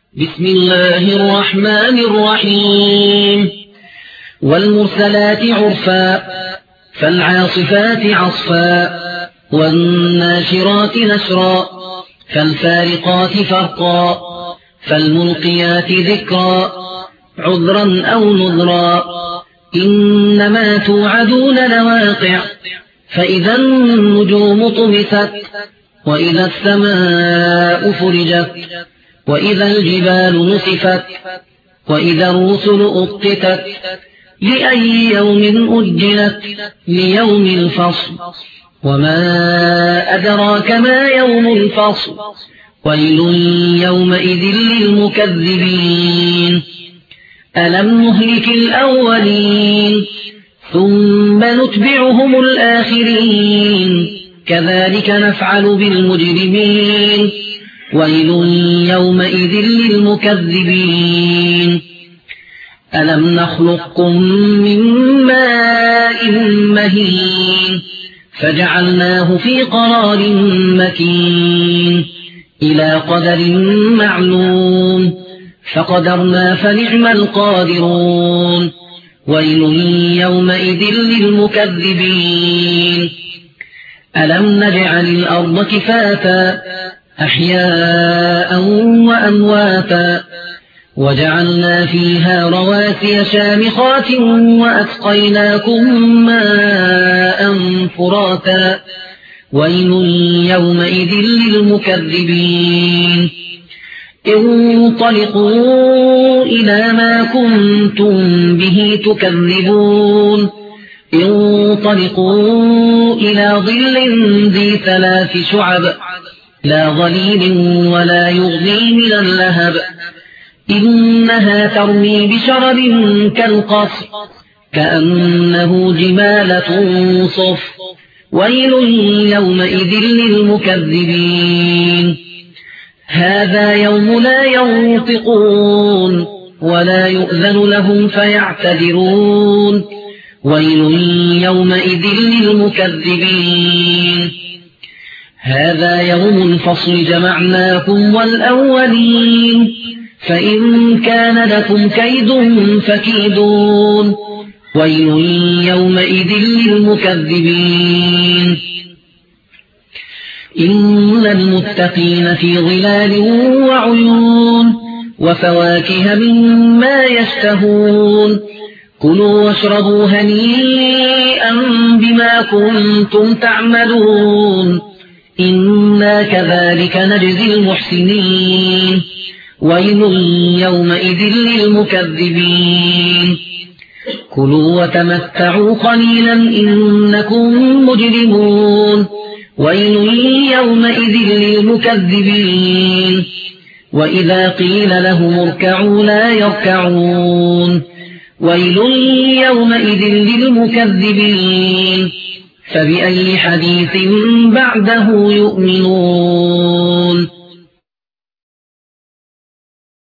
بسم الله الرحمن الرحيم والمرسلات عرفا فالعاصفات عصفا والناشرات نشرا فالفارقات فرقا فالملقيات ذكرا عذرا أو نذرا إنما توعدون لواقع فإذا النجوم طمست وإذا السماء فرجت وإذا الجبال نسفت وإذا الرسل أقتت لأي يوم أجلت ليوم الفصل وما أدراك ما يوم الفصل ويل يومئذ للمكذبين ألم نهلك الأولين ثم نتبعهم الآخرين كذلك نفعل بالمجرمين ويل يومئذ للمكذبين ألم نخلقكم من ماء مهين فجعلناه في قرار مكين إلى قدر معلوم فقدرنا فنعم القادرون ويل يومئذ للمكذبين ألم نجعل الأرض كفاتا أحياء وأمواتا وجعلنا فيها رواسي شامخات وأسقيناكم ماء فراتا ويل يومئذ للمكذبين انطلقوا إلى ما كنتم به تكذبون انطلقوا إلى ظل ذي 3 شعب لا ظليل ولا يغني من اللهب إنها ترمي بشرر كالقصر كأنه جمالة صفر ويل يومئذ للمكذبين هذا يوم لا ينطقون ولا يؤذن لهم فيعتذرون ويل يومئذ للمكذبين هذا يوم الفصل جمعناكم والأولين فإن كان لكم كيد فكيدون ويل يومئذ للمكذبين إن المتقين في ظلال وعيون وفواكه مما يشتهون كلوا واشربوا هنيئا بما كنتم تعملون إنا كذلك نجزي المحسنين ويل يومئذ للمكذبين كلوا وتمتعوا قليلا إنكم مجرمون ويل يومئذ للمكذبين وإذا قيل لهم اركعوا لا يركعون ويل يومئذ للمكذبين فبأي حديث بعده يؤمنون